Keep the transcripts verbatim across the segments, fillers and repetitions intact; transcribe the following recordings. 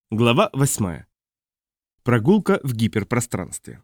Глава восьмая. Прогулка в гиперпространстве.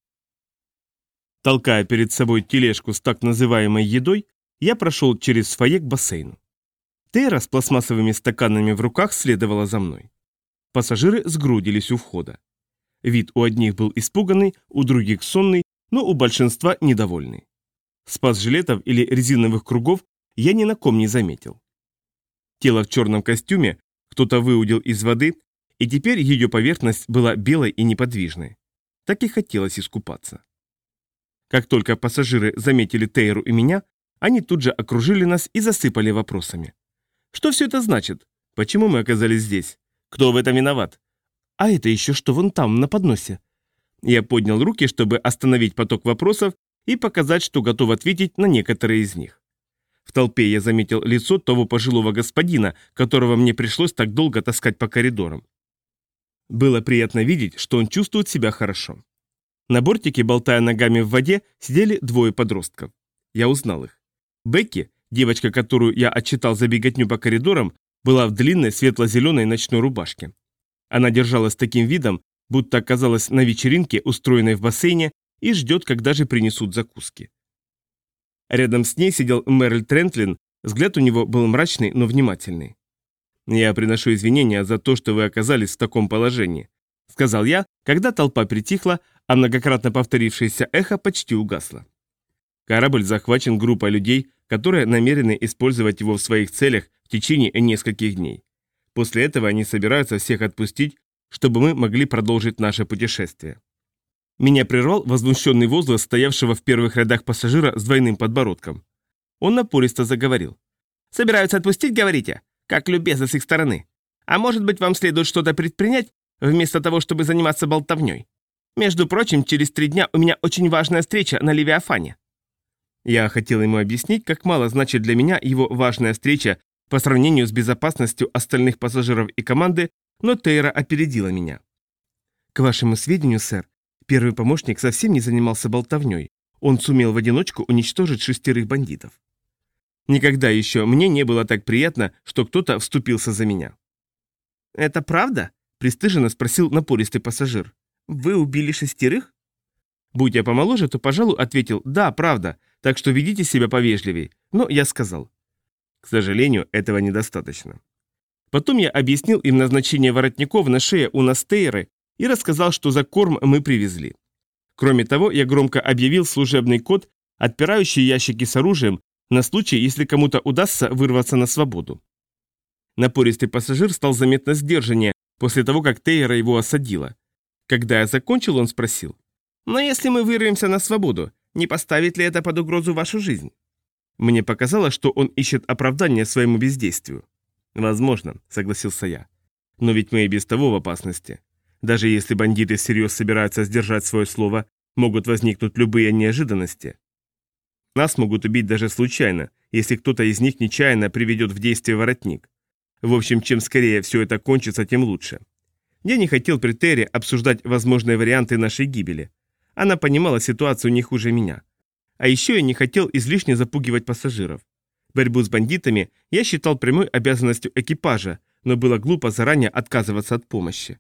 Толкая перед собой тележку с так называемой едой, я прошел через фойе к бассейну. Тейра с пластмассовыми стаканами в руках следовала за мной. Пассажиры сгрудились у входа. Вид у одних был испуганный, у других сонный, но у большинства недовольный. Спас-жилетов или резиновых кругов я ни на ком не заметил. Тело в черном костюме кто-то выудил из воды, и теперь ее поверхность была белой и неподвижной. Так и хотелось искупаться. Как только пассажиры заметили Тейру и меня, они тут же окружили нас и засыпали вопросами. Что все это значит? Почему мы оказались здесь? Кто в этом виноват? А это еще что вон там, на подносе? Я поднял руки, чтобы остановить поток вопросов и показать, что готов ответить на некоторые из них. В толпе я заметил лицо того пожилого господина, которого мне пришлось так долго таскать по коридорам. Было приятно видеть, что он чувствует себя хорошо. На бортике, болтая ногами в воде, сидели двое подростков. Я узнал их. Бекки, девочка, которую я отчитал за беготню по коридорам, была в длинной светло-зеленой ночной рубашке. Она держалась таким видом, будто оказалась на вечеринке, устроенной в бассейне, и ждет, когда же принесут закуски. Рядом с ней сидел Мерль Трентлин, взгляд у него был мрачный, но внимательный. «Я приношу извинения за то, что вы оказались в таком положении», — сказал я, когда толпа притихла, а многократно повторившееся эхо почти угасло. Корабль захвачен группой людей, которые намерены использовать его в своих целях в течение нескольких дней. После этого они собираются всех отпустить, чтобы мы могли продолжить наше путешествие. Меня прервал возмущенный возглас стоявшего в первых рядах пассажира с двойным подбородком. Он напористо заговорил. «Собираются отпустить, говорите? Как любезно с их стороны. А может быть, вам следует что-то предпринять, вместо того, чтобы заниматься болтовней? Между прочим, через три дня у меня очень важная встреча на Левиафане». Я хотел ему объяснить, как мало значит для меня его важная встреча по сравнению с безопасностью остальных пассажиров и команды, но Тейра опередила меня. «К вашему сведению, сэр, первый помощник совсем не занимался болтовней. Он сумел в одиночку уничтожить шестерых бандитов». Никогда еще мне не было так приятно, что кто-то вступился за меня. «Это правда?» – пристыженно спросил напористый пассажир. «Вы убили шестерых?» Будь я помоложе, то, пожалуй, ответил «да, правда, так что ведите себя повежливей», но я сказал. К сожалению, этого недостаточно. Потом я объяснил им назначение воротников на шее у нас Тейры и рассказал, что за корм мы привезли. Кроме того, я громко объявил служебный код, отпирающий ящики с оружием, на случай, если кому-то удастся вырваться на свободу. Напористый пассажир стал заметно сдержаннее после того, как Тейра его осадила. Когда я закончил, он спросил: «Но если мы вырвемся на свободу, не поставит ли это под угрозу вашу жизнь?» Мне показалось, что он ищет оправдание своему бездействию. «Возможно», — согласился я. «Но ведь мы и без того в опасности. Даже если бандиты всерьез собираются сдержать свое слово, могут возникнуть любые неожиданности. Нас могут убить даже случайно, если кто-то из них нечаянно приведет в действие воротник. В общем, чем скорее все это кончится, тем лучше. Я не хотел при Терре обсуждать возможные варианты нашей гибели. Она понимала ситуацию не хуже меня. А еще я не хотел излишне запугивать пассажиров. Борьбу с бандитами я считал прямой обязанностью экипажа, но было глупо заранее отказываться от помощи.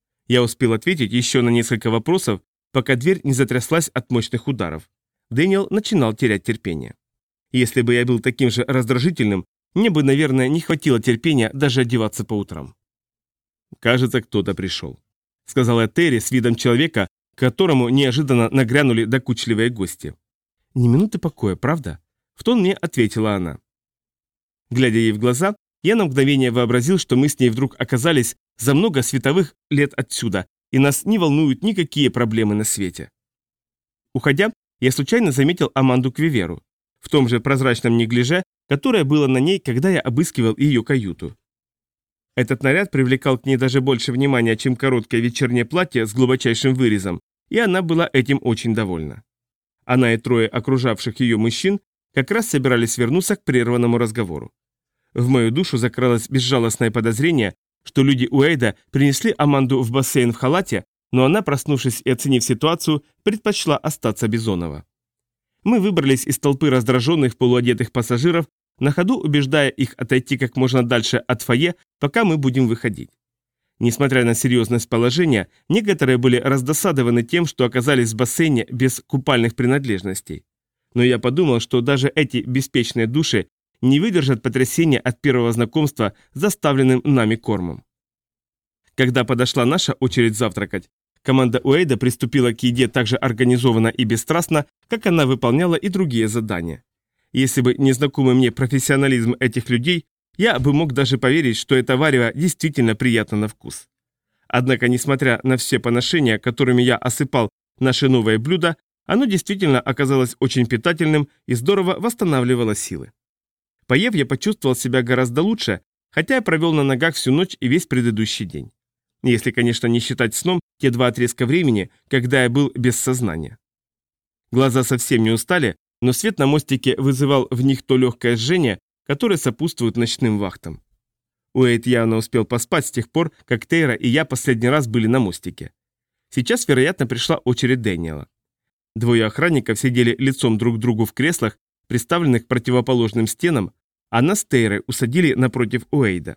Я успел ответить еще на несколько вопросов, пока дверь не затряслась от мощных ударов. Дэниел начинал терять терпение. Если бы я был таким же раздражительным, мне бы, наверное, не хватило терпения даже одеваться по утрам. «Кажется, кто-то пришел», — сказал я Терри с видом человека, к которому неожиданно нагрянули докучливые гости. «Ни минуты покоя, правда?» — в тон мне ответила она. Глядя ей в глаза, я на мгновение вообразил, что мы с ней вдруг оказались за много световых лет отсюда, и нас не волнуют никакие проблемы на свете. Уходя, я случайно заметил Аманду Квиверу, в том же прозрачном неглиже, которое было на ней, когда я обыскивал ее каюту. Этот наряд привлекал к ней даже больше внимания, чем короткое вечернее платье с глубочайшим вырезом, и она была этим очень довольна. Она и трое окружавших ее мужчин как раз собирались вернуться к прерванному разговору. В мою душу закралось безжалостное подозрение, что люди Уэйда принесли Аманду в бассейн в халате, но она, проснувшись и оценив ситуацию, предпочла остаться без оного. Мы выбрались из толпы раздраженных полуодетых пассажиров, на ходу убеждая их отойти как можно дальше от фойе, пока мы будем выходить. Несмотря на серьезность положения, некоторые были раздосадованы тем, что оказались в бассейне без купальных принадлежностей. Но я подумал, что даже эти беспечные души не выдержат потрясения от первого знакомства с заставленным нами кормом. Когда подошла наша очередь завтракать, команда Уэйда приступила к еде так же организованно и бесстрастно, как она выполняла и другие задания. Если бы не знакомый мне профессионализм этих людей, я бы мог даже поверить, что это варево действительно приятно на вкус. Однако, несмотря на все поношения, которыми я осыпал наши новые блюда, оно действительно оказалось очень питательным и здорово восстанавливало силы. Поев, я почувствовал себя гораздо лучше, хотя я провел на ногах всю ночь и весь предыдущий день. Если, конечно, не считать сном те два отрезка времени, когда я был без сознания. Глаза совсем не устали, но свет на мостике вызывал в них то легкое жжение, которое сопутствует ночным вахтам. Уэйд явно успел поспать с тех пор, как Тейра и я последний раз были на мостике. Сейчас, вероятно, пришла очередь Дэниела. Двое охранников сидели лицом друг к другу в креслах, приставленных к противоположным стенам, а нас с Тейрой усадили напротив Уэйда.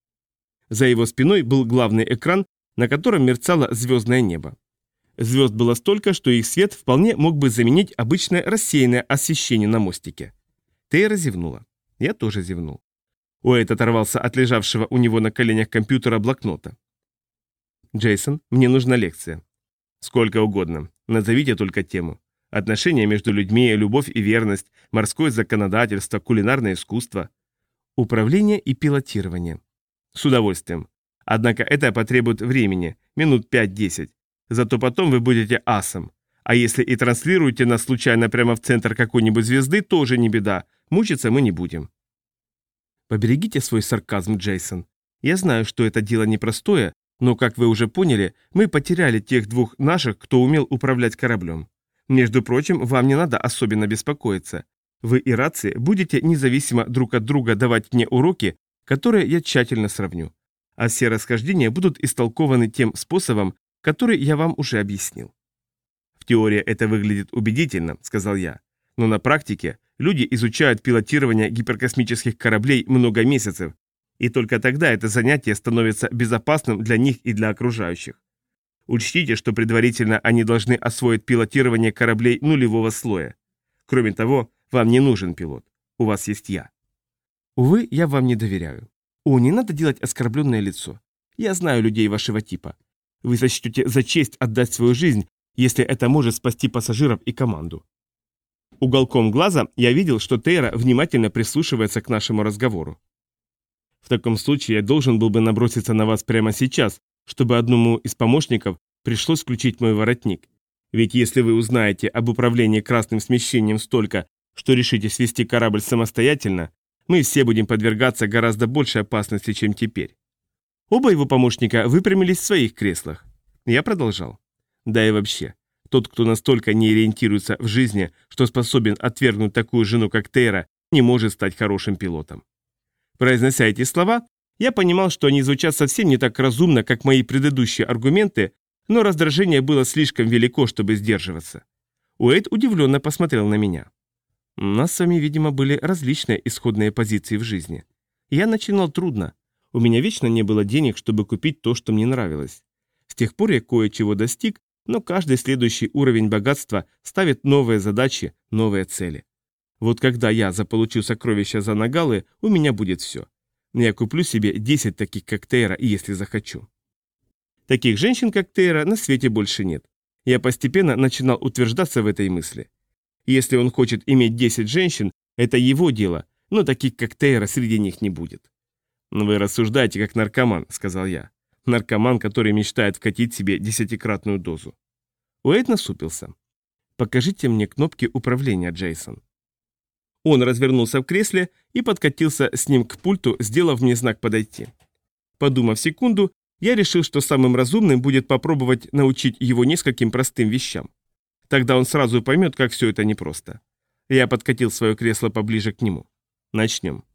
За его спиной был главный экран, на котором мерцало звездное небо. Звезд было столько, что их свет вполне мог бы заменить обычное рассеянное освещение на мостике. Тейра зевнула. Я тоже зевнул. Уэйд оторвался от лежавшего у него на коленях компьютера блокнота. «Джейсон, мне нужна лекция». «Сколько угодно. Назовите только тему. Отношения между людьми, любовь и верность, морское законодательство, кулинарное искусство». «Управление и пилотирование». «С удовольствием. Однако это потребует времени, минут пять-десять. Зато потом вы будете асом. А если и транслируете нас случайно прямо в центр какой-нибудь звезды, тоже не беда. Мучиться мы не будем». Поберегите свой сарказм, Джейсон. Я знаю, что это дело непростое, но, как вы уже поняли, мы потеряли тех двух наших, кто умел управлять кораблем. Между прочим, вам не надо особенно беспокоиться. Вы и рации будете независимо друг от друга давать мне уроки, которые я тщательно сравню. А все расхождения будут истолкованы тем способом, который я вам уже объяснил. В теории это выглядит убедительно, сказал я, но на практике люди изучают пилотирование гиперкосмических кораблей много месяцев, и только тогда это занятие становится безопасным для них и для окружающих. Учтите, что предварительно они должны освоить пилотирование кораблей нулевого слоя. Кроме того, вам не нужен пилот, у вас есть я. Увы, я вам не доверяю. О, не надо делать оскорбленное лицо. Я знаю людей вашего типа. Вы сочтете за честь отдать свою жизнь, если это может спасти пассажиров и команду. Уголком глаза я видел, что Тейра внимательно прислушивается к нашему разговору. В таком случае я должен был бы наброситься на вас прямо сейчас, чтобы одному из помощников пришлось включить мой воротник. Ведь если вы узнаете об управлении красным смещением столько, что решите свести корабль самостоятельно, мы все будем подвергаться гораздо большей опасности, чем теперь. Оба его помощника выпрямились в своих креслах. Я продолжал. Да и вообще, тот, кто настолько не ориентируется в жизни, что способен отвергнуть такую жену, как Тейра, не может стать хорошим пилотом. Произнося эти слова, я понимал, что они звучат совсем не так разумно, как мои предыдущие аргументы, но раздражение было слишком велико, чтобы сдерживаться. Уэйд удивленно посмотрел на меня. У нас с вами, видимо, были различные исходные позиции в жизни. Я начинал трудно. У меня вечно не было денег, чтобы купить то, что мне нравилось. С тех пор я кое-чего достиг, но каждый следующий уровень богатства ставит новые задачи, новые цели. Вот когда я заполучу сокровища за нагалы, у меня будет все. Я куплю себе десять таких, как Тейра, если захочу. Таких женщин, как Тейра, на свете больше нет. Я постепенно начинал утверждаться в этой мысли. Если он хочет иметь десять женщин, это его дело, но таких, как Тейра, среди них не будет. «Вы рассуждаете, как наркоман», — сказал я. Наркоман, который мечтает вкатить себе десятикратную дозу. Уэйд насупился. «Покажите мне кнопки управления, Джейсон». Он развернулся в кресле и подкатился с ним к пульту, сделав мне знак подойти. Подумав секунду, я решил, что самым разумным будет попробовать научить его нескольким простым вещам. Тогда он сразу поймет, как все это непросто. Я подкатил свое кресло поближе к нему. Начнем.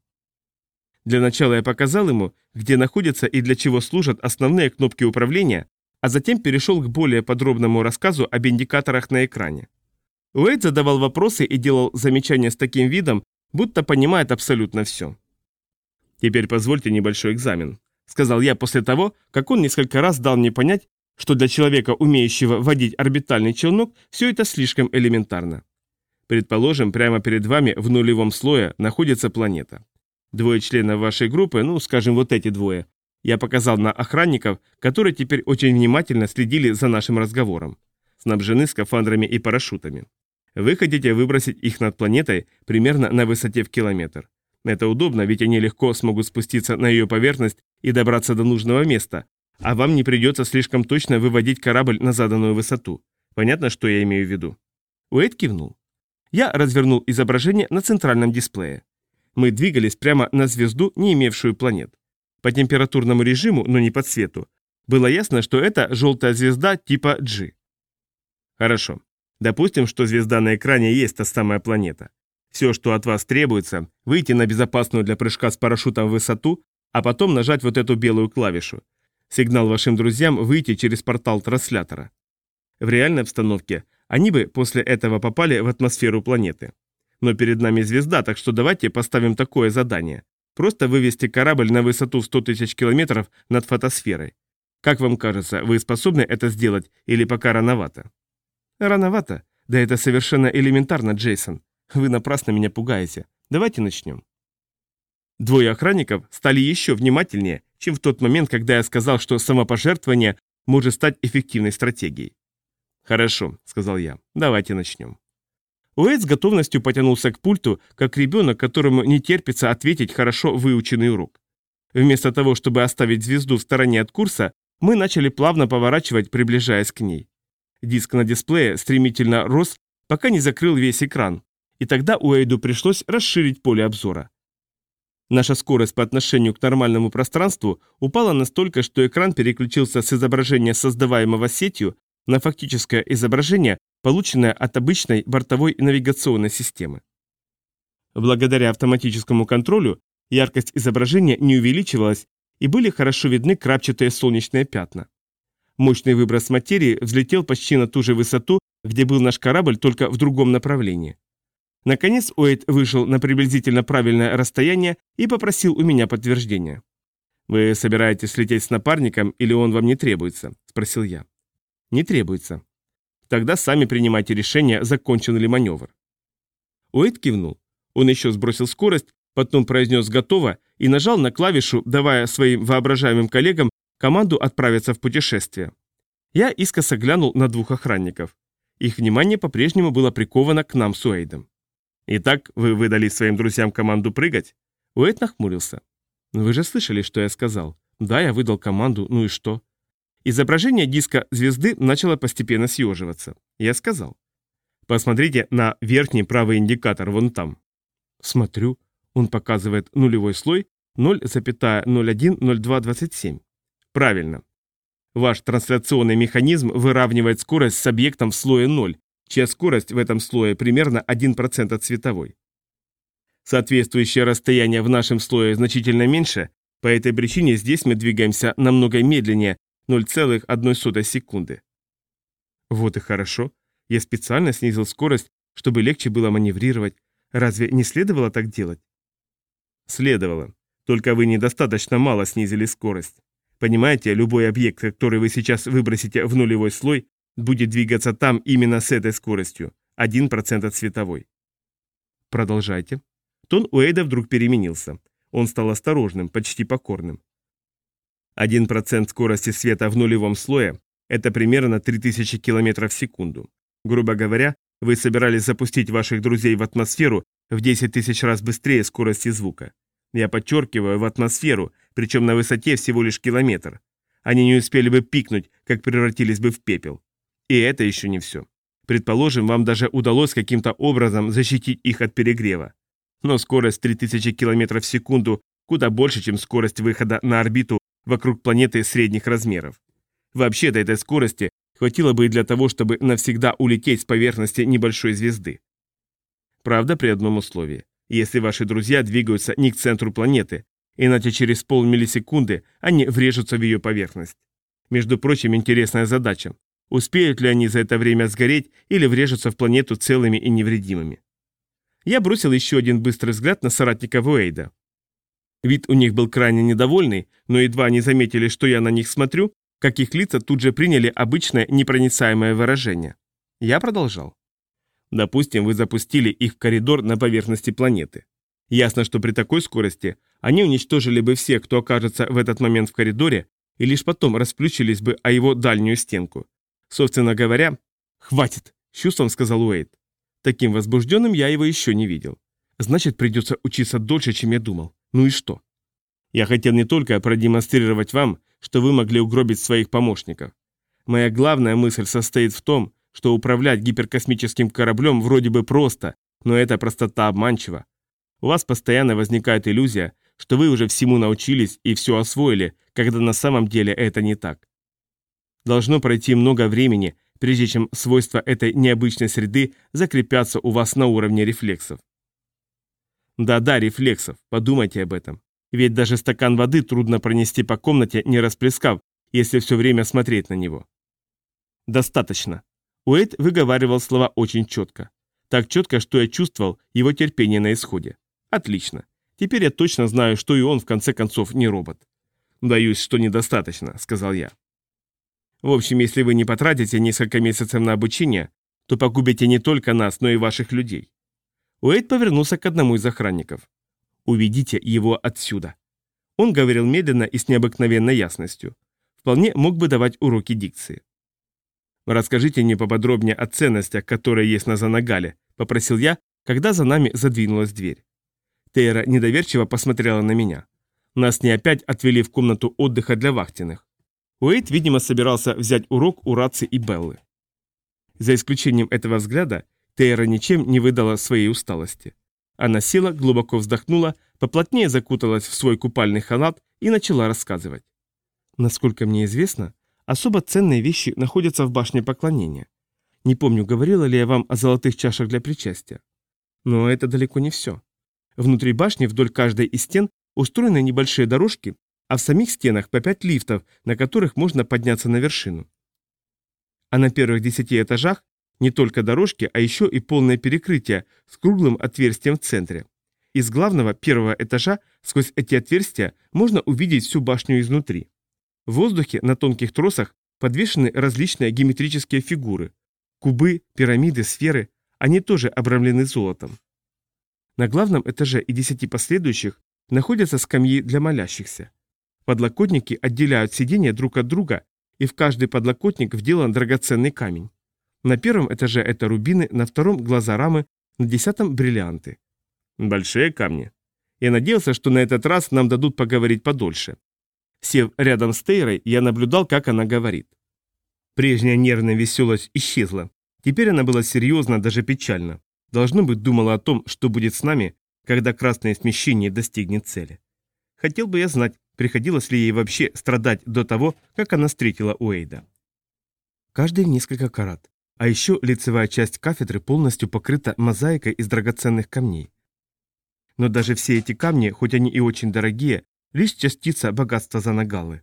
Для начала я показал ему, где находятся и для чего служат основные кнопки управления, а затем перешел к более подробному рассказу об индикаторах на экране. Уэйд задавал вопросы и делал замечания с таким видом, будто понимает абсолютно все. «Теперь позвольте небольшой экзамен», сказал я после того, как он несколько раз дал мне понять, что для человека, умеющего водить орбитальный челнок, все это слишком элементарно. Предположим, прямо перед вами в нулевом слое находится планета. Двое членов вашей группы, ну, скажем, вот эти двое, я показал на охранников, которые теперь очень внимательно следили за нашим разговором, снабжены скафандрами и парашютами. Вы хотите выбросить их над планетой примерно на высоте в километр. Это удобно, ведь они легко смогут спуститься на ее поверхность и добраться до нужного места, а вам не придется слишком точно выводить корабль на заданную высоту. Понятно, что я имею в виду? Уэйд кивнул. Я развернул изображение на центральном дисплее. Мы двигались прямо на звезду, не имевшую планет. По температурному режиму, но не по цвету, было ясно, что это желтая звезда типа G. Хорошо. Допустим, что звезда на экране есть та самая планета. Все, что от вас требуется, выйти на безопасную для прыжка с парашютом высоту, а потом нажать вот эту белую клавишу. Сигнал вашим друзьям выйти через портал транслятора. В реальной обстановке они бы после этого попали в атмосферу планеты. Но перед нами звезда, так что давайте поставим такое задание. Просто вывести корабль на высоту в сто тысяч километров над фотосферой. Как вам кажется, вы способны это сделать или пока рановато? Рановато? Да это совершенно элементарно, Джейсон. Вы напрасно меня пугаете. Давайте начнем. Двое охранников стали еще внимательнее, чем в тот момент, когда я сказал, что самопожертвование может стать эффективной стратегией. «Хорошо», — сказал я, — «давайте начнем». Уэйд с готовностью потянулся к пульту, как ребенок, которому не терпится ответить хорошо выученный урок. Вместо того, чтобы оставить звезду в стороне от курса, мы начали плавно поворачивать, приближаясь к ней. Диск на дисплее стремительно рос, пока не закрыл весь экран, и тогда Уэйду пришлось расширить поле обзора. Наша скорость по отношению к нормальному пространству упала настолько, что экран переключился с изображения, создаваемого сетью, на фактическое изображение, полученное от обычной бортовой навигационной системы. Благодаря автоматическому контролю яркость изображения не увеличивалась и были хорошо видны крапчатые солнечные пятна. Мощный выброс материи взлетел почти на ту же высоту, где был наш корабль, только в другом направлении. Наконец Уэйд вышел на приблизительно правильное расстояние и попросил у меня подтверждения. «Вы собираетесь лететь с напарником или он вам не требуется?» – спросил я. «Не требуется». «Тогда сами принимайте решение, закончен ли маневр». Уэйд кивнул. Он еще сбросил скорость, потом произнес «готово» и нажал на клавишу, давая своим воображаемым коллегам команду отправиться в путешествие. Я искоса глянул на двух охранников. Их внимание по-прежнему было приковано к нам с Уэйдом. «Итак, вы выдали своим друзьям команду прыгать?» Уэйд нахмурился. «Вы же слышали, что я сказал. Да, я выдал команду, ну и что?» Изображение диска звезды начало постепенно съеживаться. Я сказал: «Посмотрите на верхний правый индикатор вон там». Смотрю. Он показывает нулевой слой ноль целых ноль один ноль два двадцать семь. Правильно. Ваш трансляционный механизм выравнивает скорость с объектом в слое ноль, чья скорость в этом слое примерно один процент от световой. Соответствующее расстояние в нашем слое значительно меньше, по этой причине здесь мы двигаемся намного медленнее, ноль целых одна сотая секунды. Вот и хорошо. Я специально снизил скорость, чтобы легче было маневрировать. Разве не следовало так делать? Следовало. Только вы недостаточно мало снизили скорость. Понимаете, любой объект, который вы сейчас выбросите в нулевой слой, будет двигаться там именно с этой скоростью, один процент от световой. Продолжайте. Тон Уэйда вдруг переменился. Он стал осторожным, почти покорным. один процент скорости света в нулевом слое – это примерно три тысячи километров в секунду. Грубо говоря, вы собирались запустить ваших друзей в атмосферу в десять тысяч раз быстрее скорости звука. Я подчеркиваю, в атмосферу, причем на высоте всего лишь километр. Они не успели бы пикнуть, как превратились бы в пепел. И это еще не все. Предположим, вам даже удалось каким-то образом защитить их от перегрева. Но скорость три тысячи километров в секунду куда больше, чем скорость выхода на орбиту вокруг планеты средних размеров. Вообще-то этой скорости хватило бы и для того, чтобы навсегда улететь с поверхности небольшой звезды. Правда, при одном условии. Если ваши друзья двигаются не к центру планеты, иначе через полмиллисекунды они врежутся в ее поверхность. Между прочим, интересная задача. Успеют ли они за это время сгореть или врежутся в планету целыми и невредимыми? Я бросил еще один быстрый взгляд на соратника Уэйда. Вид у них был крайне недовольный, но едва они заметили, что я на них смотрю, как их лица тут же приняли обычное непроницаемое выражение. Я продолжал. Допустим, вы запустили их в коридор на поверхности планеты. Ясно, что при такой скорости они уничтожили бы всех, кто окажется в этот момент в коридоре, и лишь потом расплющились бы о его дальнюю стенку. Собственно говоря, «Хватит!» – с чувством сказал Уэйд. Таким возбужденным я его еще не видел. Значит, придется учиться дольше, чем я думал. Ну и что? Я хотел не только продемонстрировать вам, что вы могли угробить своих помощников. Моя главная мысль состоит в том, что управлять гиперкосмическим кораблем вроде бы просто, но эта простота обманчива. У вас постоянно возникает иллюзия, что вы уже всему научились и все освоили, когда на самом деле это не так. Должно пройти много времени, прежде чем свойства этой необычной среды закрепятся у вас на уровне рефлексов. Да-да, рефлексов, подумайте об этом. Ведь даже стакан воды трудно пронести по комнате, не расплескав, если все время смотреть на него. Достаточно. Уэйд выговаривал слова очень четко. Так четко, что я чувствовал его терпение на исходе. Отлично. Теперь я точно знаю, что и он в конце концов не робот. Боюсь, что недостаточно, сказал я. В общем, если вы не потратите несколько месяцев на обучение, то погубите не только нас, но и ваших людей. Уэйд повернулся к одному из охранников. «Уведите его отсюда». Он говорил медленно и с необыкновенной ясностью. Вполне мог бы давать уроки дикции. «Расскажите мне поподробнее о ценностях, которые есть на Занагале», — попросил я, когда за нами задвинулась дверь. Тейра недоверчиво посмотрела на меня. Нас не опять отвели в комнату отдыха для вахтенных. Уэйд, видимо, собирался взять урок у Раци и Беллы. За исключением этого взгляда, Тейра ничем не выдала своей усталости. Она села, глубоко вздохнула, поплотнее закуталась в свой купальный халат и начала рассказывать. Насколько мне известно, особо ценные вещи находятся в башне поклонения. Не помню, говорила ли я вам о золотых чашах для причастия. Но это далеко не все. Внутри башни вдоль каждой из стен устроены небольшие дорожки, а в самих стенах по пять лифтов, на которых можно подняться на вершину. А на первых десяти этажах не только дорожки, а еще и полное перекрытие с круглым отверстием в центре. Из главного первого этажа сквозь эти отверстия можно увидеть всю башню изнутри. В воздухе на тонких тросах подвешены различные геометрические фигуры. Кубы, пирамиды, сферы, они тоже обрамлены золотом. На главном этаже и десяти последующих находятся скамьи для молящихся. Подлокотники отделяют сиденья друг от друга, и в каждый подлокотник вделан драгоценный камень. На первом этаже это рубины, на втором – глаза рамы, на десятом – бриллианты. Большие камни. Я надеялся, что на этот раз нам дадут поговорить подольше. Сев рядом с Тейрой, я наблюдал, как она говорит. Прежняя нервная веселость исчезла. Теперь она была серьезна, даже печальна. Должно быть, думала о том, что будет с нами, когда красное смещение достигнет цели. Хотел бы я знать, приходилось ли ей вообще страдать до того, как она встретила Уэйда. Каждый в несколько карат. А еще лицевая часть кафедры полностью покрыта мозаикой из драгоценных камней. Но даже все эти камни, хоть они и очень дорогие, лишь частица богатства Занагалы.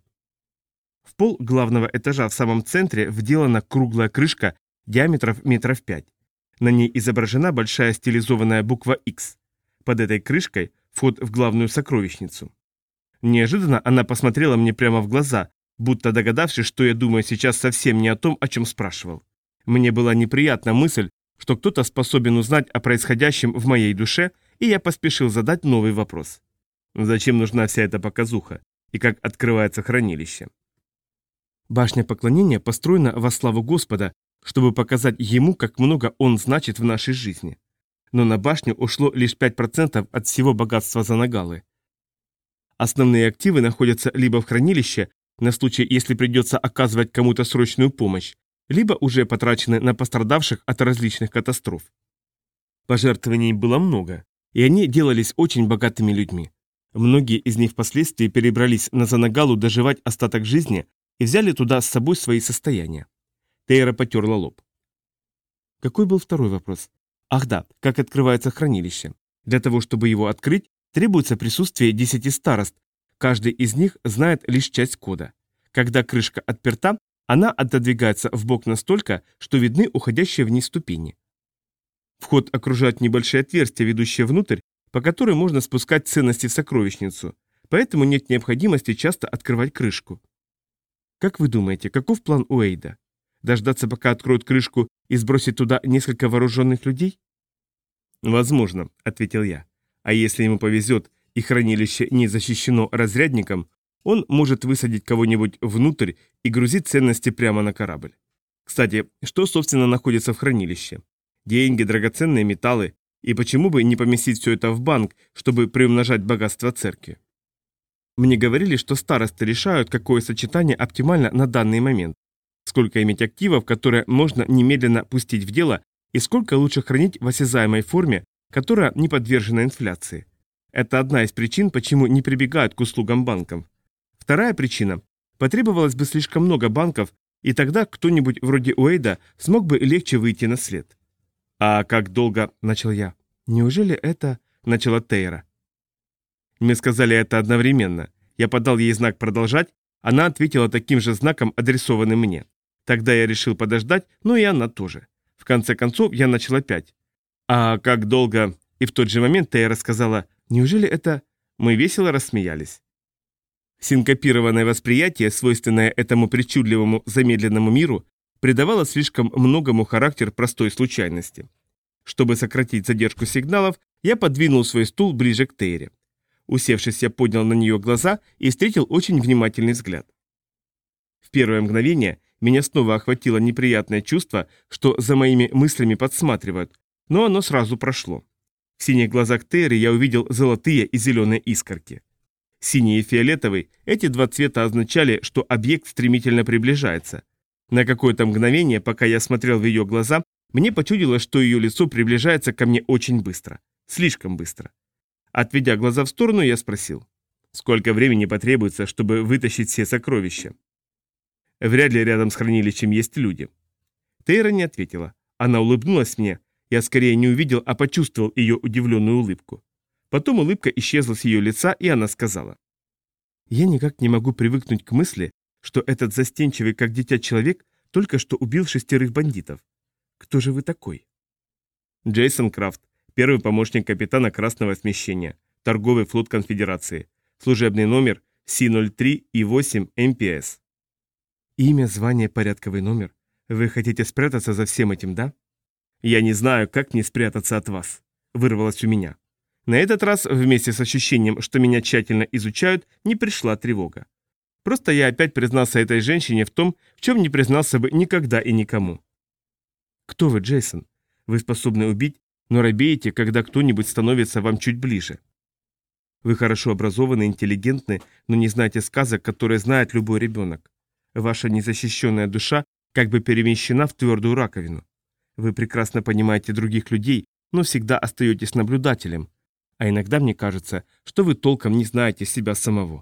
В пол главного этажа в самом центре вделана круглая крышка диаметров метров пять. На ней изображена большая стилизованная буква X. Под этой крышкой вход в главную сокровищницу. Неожиданно она посмотрела мне прямо в глаза, будто догадавшись, что я думаю сейчас совсем не о том, о чем спрашивал. Мне была неприятна мысль, что кто-то способен узнать о происходящем в моей душе, и я поспешил задать новый вопрос. Зачем нужна вся эта показуха? И как открывается хранилище? Башня поклонения построена во славу Господа, чтобы показать Ему, как много Он значит в нашей жизни. Но на башню ушло лишь пять процентов от всего богатства Занагалы. Основные активы находятся либо в хранилище, на случай, если придется оказывать кому-то срочную помощь, либо уже потрачены на пострадавших от различных катастроф. Пожертвований было много, и они делались очень богатыми людьми. Многие из них впоследствии перебрались на Занагалу доживать остаток жизни и взяли туда с собой свои состояния. Тейра потерла лоб. Какой был второй вопрос? Ах да, как открывается хранилище. Для того, чтобы его открыть, требуется присутствие десяти старост, каждый из них знает лишь часть кода. Когда крышка отперта, она отодвигается вбок настолько, что видны уходящие вниз ступени. Вход окружают небольшие отверстия, ведущие внутрь, по которым можно спускать ценности в сокровищницу. поэтому нет необходимости часто открывать крышку. Как вы думаете, каков план Уэйда? Дождаться, пока откроют крышку, и сбросить туда несколько вооруженных людей? Возможно, ответил я. А если ему повезет, и хранилище не защищено разрядником, он может высадить кого-нибудь внутрь и грузить ценности прямо на корабль. Кстати, что, собственно, находится в хранилище? Деньги, драгоценные металлы, и почему бы не поместить все это в банк, чтобы приумножать богатство церкви? Мне говорили, что старосты решают, какое сочетание оптимально на данный момент. Сколько иметь активов, которые можно немедленно пустить в дело, и сколько лучше хранить в осязаемой форме, которая не подвержена инфляции. Это одна из причин, почему не прибегают к услугам банков. Вторая причина – потребовалось бы слишком много банков, и тогда кто-нибудь вроде Уэйда смог бы легче выйти на след. «А как долго?» – начал я. «Неужели это?» – начала Тейра. Мне сказали это одновременно. Я подал ей знак «продолжать», она ответила таким же знаком, адресованным мне. Тогда я решил подождать, но и она тоже. В конце концов, я начал опять. «А как долго?» И в тот же момент Тейра сказала: «Неужели это...» Мы весело рассмеялись. Синкопированное восприятие, свойственное этому причудливому замедленному миру, придавало слишком многому характер простой случайности. Чтобы сократить задержку сигналов, я подвинул свой стул ближе к Тейре. Усевшись, я поднял на нее глаза и встретил очень внимательный взгляд. В первое мгновение меня снова охватило неприятное чувство, что за моими мыслями подсматривают, но оно сразу прошло. В синих глазах Тейры я увидел золотые и зеленые искорки. Синий и фиолетовый – эти два цвета означали, что объект стремительно приближается. На какое-то мгновение, пока я смотрел в ее глаза, мне почудилось, что ее лицо приближается ко мне очень быстро. Слишком быстро. Отведя глаза в сторону, я спросил: «Сколько времени потребуется, чтобы вытащить все сокровища?» Вряд ли рядом с хранилищем есть люди. Тейра не ответила. Она улыбнулась мне. Я скорее не увидел, а почувствовал ее удивленную улыбку. Потом улыбка исчезла с ее лица, и она сказала: «Я никак не могу привыкнуть к мысли, что этот застенчивый, как дитя человек, только что убил шестерых бандитов. Кто же вы такой?» Джейсон Крафт, первый помощник капитана Красного смещения, торговый флот Конфедерации, служебный номер Си ноль три И восемь М П С. Имя, звание, порядковый номер. Вы хотите спрятаться за всем этим, да? Я не знаю, как мне спрятаться от вас, вырвалось у меня. На этот раз, вместе с ощущением, что меня тщательно изучают, не пришла тревога. Просто я опять признался этой женщине в том, в чем не признался бы никогда и никому. Кто вы, Джейсон? Вы способны убить, но робеете, когда кто-нибудь становится вам чуть ближе. Вы хорошо образованы, интеллигентны, но не знаете сказок, которые знает любой ребенок. Ваша незащищенная душа как бы перемещена в твердую раковину. Вы прекрасно понимаете других людей, но всегда остаетесь наблюдателем. А иногда мне кажется, что вы толком не знаете себя самого.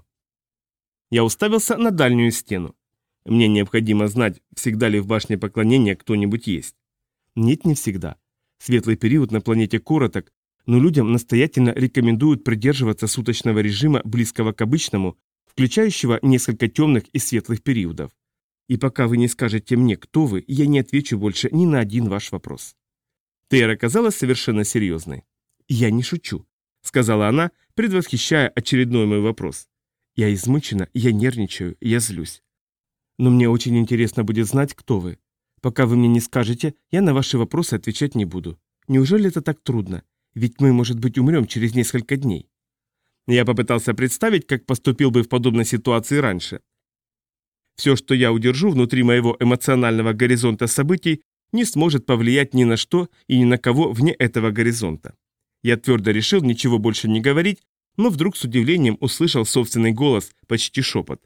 Я уставился на дальнюю стену. Мне необходимо знать, всегда ли в башне поклонения кто-нибудь есть. Нет, не всегда. Светлый период на планете короток, но людям настоятельно рекомендуют придерживаться суточного режима, близкого к обычному, включающего несколько темных и светлых периодов. И пока вы не скажете мне, кто вы, я не отвечу больше ни на один ваш вопрос. Тейра казалась совершенно серьезной. «Я не шучу», — сказала она, предвосхищая очередной мой вопрос. «Я измучена, я нервничаю, я злюсь. Но мне очень интересно будет знать, кто вы. Пока вы мне не скажете, я на ваши вопросы отвечать не буду. Неужели это так трудно? Ведь мы, может быть, умрем через несколько дней». Я попытался представить, как поступил бы в подобной ситуации раньше. Все, что я удержу внутри моего эмоционального горизонта событий, не сможет повлиять ни на что и ни на кого вне этого горизонта. Я твердо решил ничего больше не говорить, но вдруг с удивлением услышал собственный голос, почти шепот.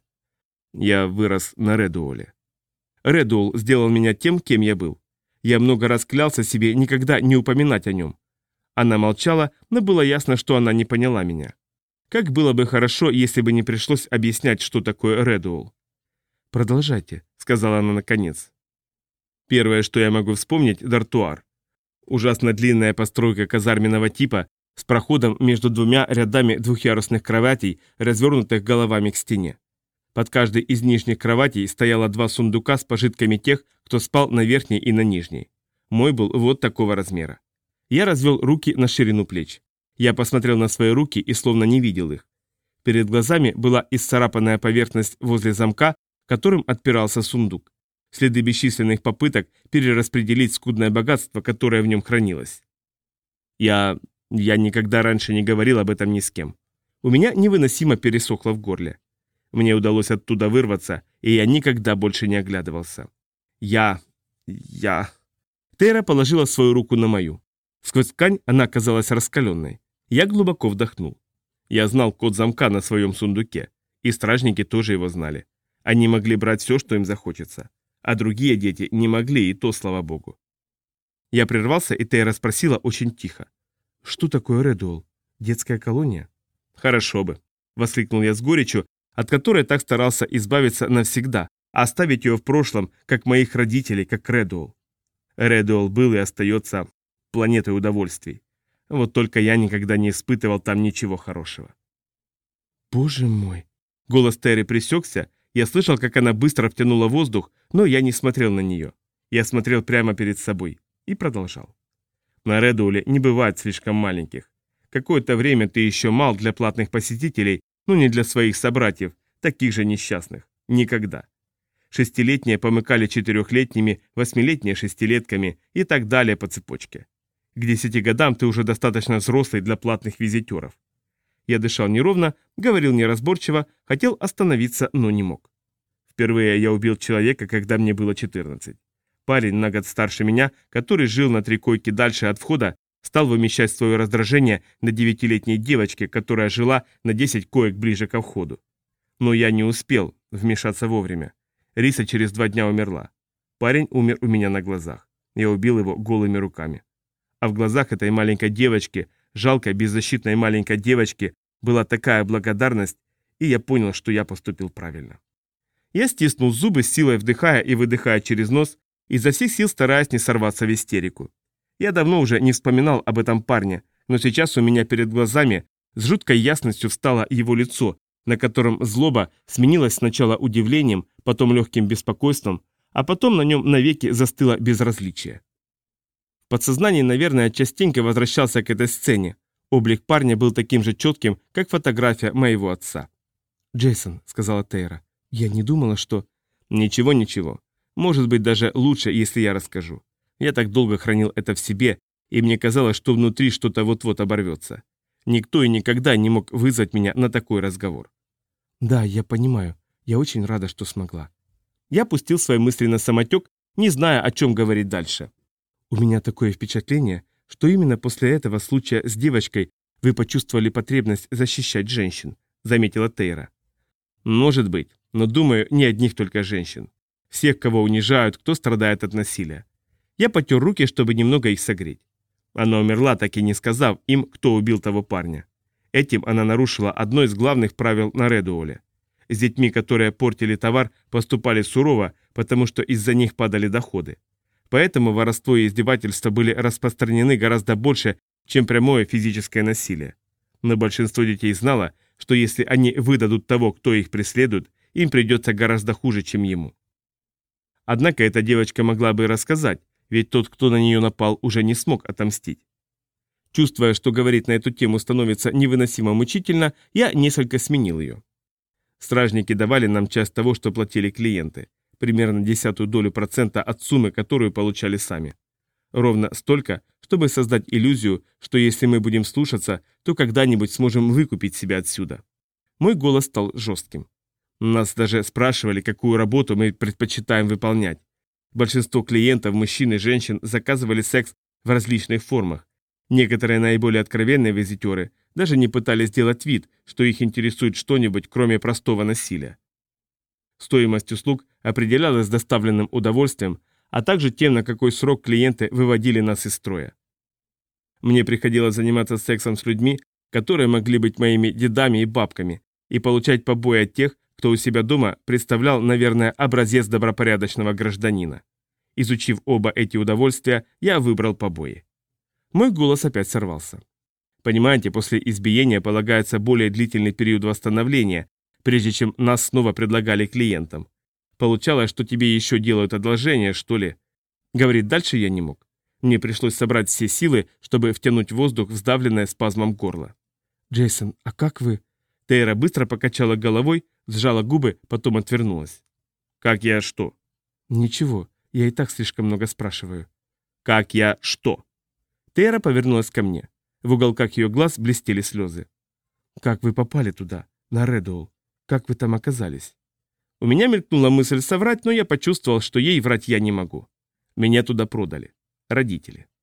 Я вырос на Редуоле. Редуол сделал меня тем, кем я был. Я много раз клялся себе никогда не упоминать о нем. Она молчала, но было ясно, что она не поняла меня. Как было бы хорошо, если бы не пришлось объяснять, что такое Редуол. «Продолжайте», — сказала она наконец. Первое, что я могу вспомнить, — дартуар. Ужасно длинная постройка казарменного типа с проходом между двумя рядами двухъярусных кроватей, развернутых головами к стене. Под каждой из нижних кроватей стояло два сундука с пожитками тех, кто спал на верхней и на нижней. Мой был вот такого размера. Я развел руки на ширину плеч. Я посмотрел на свои руки и словно не видел их. Перед глазами была исцарапанная поверхность возле замка, которым отпирался сундук. Следы бесчисленных попыток перераспределить скудное богатство, которое в нем хранилось. Я... я никогда раньше не говорил об этом ни с кем. У меня невыносимо пересохло в горле. Мне удалось оттуда вырваться, и я никогда больше не оглядывался. Я... я... Тейра положила свою руку на мою. Сквозь ткань она казалась раскаленной. Я глубоко вдохнул. Я знал код замка на своем сундуке, и стражники тоже его знали. Они могли брать все, что им захочется. А другие дети не могли, и то, слава богу. Я прервался, и Тейра спросила очень тихо. «Что такое Редуэлл? Детская колония?» «Хорошо бы», — воскликнул я с горечью, от которой так старался избавиться навсегда, а оставить ее в прошлом, как моих родителей, как Редуэлл. Редуэлл был и остается планетой удовольствий. Вот только я никогда не испытывал там ничего хорошего. «Боже мой!» Голос Терри пресекся, я слышал, как она быстро втянула воздух, но я не смотрел на нее. Я смотрел прямо перед собой и продолжал. На Редуэле не бывает слишком маленьких. Какое-то время ты еще мал для платных посетителей, но не для своих собратьев, таких же несчастных. Никогда. Шестилетние помыкали четырехлетними, восьмилетние шестилетками и так далее по цепочке. К десяти годам ты уже достаточно взрослый для платных визитеров. Я дышал неровно, говорил неразборчиво, хотел остановиться, но не мог. Впервые я убил человека, когда мне было четырнадцать. Парень на год старше меня, который жил на три койки дальше от входа, стал вымещать свое раздражение на девятилетней девочке, которая жила на десять коек ближе ко входу. Но я не успел вмешаться вовремя. Риса через два дня умерла. Парень умер у меня на глазах. Я убил его голыми руками. А в глазах этой маленькой девочки, жалкой, беззащитной маленькой девочки, была такая благодарность, и я понял, что я поступил правильно. Я стиснул зубы, с силой вдыхая и выдыхая через нос, изо всех сил стараясь не сорваться в истерику. Я давно уже не вспоминал об этом парне, но сейчас у меня перед глазами с жуткой ясностью встало его лицо, на котором злоба сменилась сначала удивлением, потом легким беспокойством, а потом на нем навеки застыло безразличие. В подсознании, наверное, частенько возвращался к этой сцене. Облик парня был таким же четким, как фотография моего отца. «Джейсон», — сказала Тейра, — «я не думала, что...» «Ничего, ничего. Может быть, даже лучше, если я расскажу. Я так долго хранил это в себе, и мне казалось, что внутри что-то вот-вот оборвется. Никто и никогда не мог вызвать меня на такой разговор». «Да, я понимаю. Я очень рада, что смогла». Я пустил свои мысли на самотек, не зная, о чем говорить дальше. «У меня такое впечатление, что именно после этого случая с девочкой вы почувствовали потребность защищать женщин», — заметила Тейра. «Может быть, но, думаю, не одних только женщин. Всех, кого унижают, кто страдает от насилия. Я потер руки, чтобы немного их согреть. Она умерла, так и не сказав им, кто убил того парня. Этим она нарушила одно из главных правил на Редуэле. С детьми, которые портили товар, поступали сурово, потому что из-за них падали доходы. Поэтому воровство и издевательства были распространены гораздо больше, чем прямое физическое насилие. Но большинство детей знало, что если они выдадут того, кто их преследует, им придется гораздо хуже, чем ему. Однако эта девочка могла бы рассказать, ведь тот, кто на нее напал, уже не смог отомстить. Чувствуя, что говорить на эту тему становится невыносимо мучительно, я несколько сменил ее. Стражники давали нам часть того, что платили клиенты, примерно десятую долю процента от суммы, которую получали сами. Ровно столько, чтобы создать иллюзию, что если мы будем слушаться, то когда-нибудь сможем выкупить себя отсюда. Мой голос стал жестким. Нас даже спрашивали, какую работу мы предпочитаем выполнять. Большинство клиентов, мужчин и женщин, заказывали секс в различных формах. Некоторые наиболее откровенные визитеры даже не пытались сделать вид, что их интересует что-нибудь, кроме простого насилия. Стоимость услуг определялась доставленным удовольствием, а также тем, на какой срок клиенты выводили нас из строя. Мне приходилось заниматься сексом с людьми, которые могли быть моими дедами и бабками, и получать побои от тех, кто у себя дома представлял, наверное, образец добропорядочного гражданина. Изучив оба эти удовольствия, я выбрал побои. Мой голос опять сорвался. Понимаете, после избиения полагается более длительный период восстановления, прежде чем нас снова предлагали клиентам. Получалось, что тебе еще делают одолжение, что ли? Говорить дальше я не мог. Мне пришлось собрать все силы, чтобы втянуть воздух в сдавленное спазмом горло. «Джейсон, а как вы?» Тейра быстро покачала головой, сжала губы, потом отвернулась. «Как я что?» «Ничего, я и так слишком много спрашиваю». «Как я что?» Тейра повернулась ко мне. В уголках ее глаз блестели слезы. «Как вы попали туда, на Редоул? Как вы там оказались?» У меня мелькнула мысль соврать, но я почувствовал, что ей врать я не могу. Меня туда продали. Родители.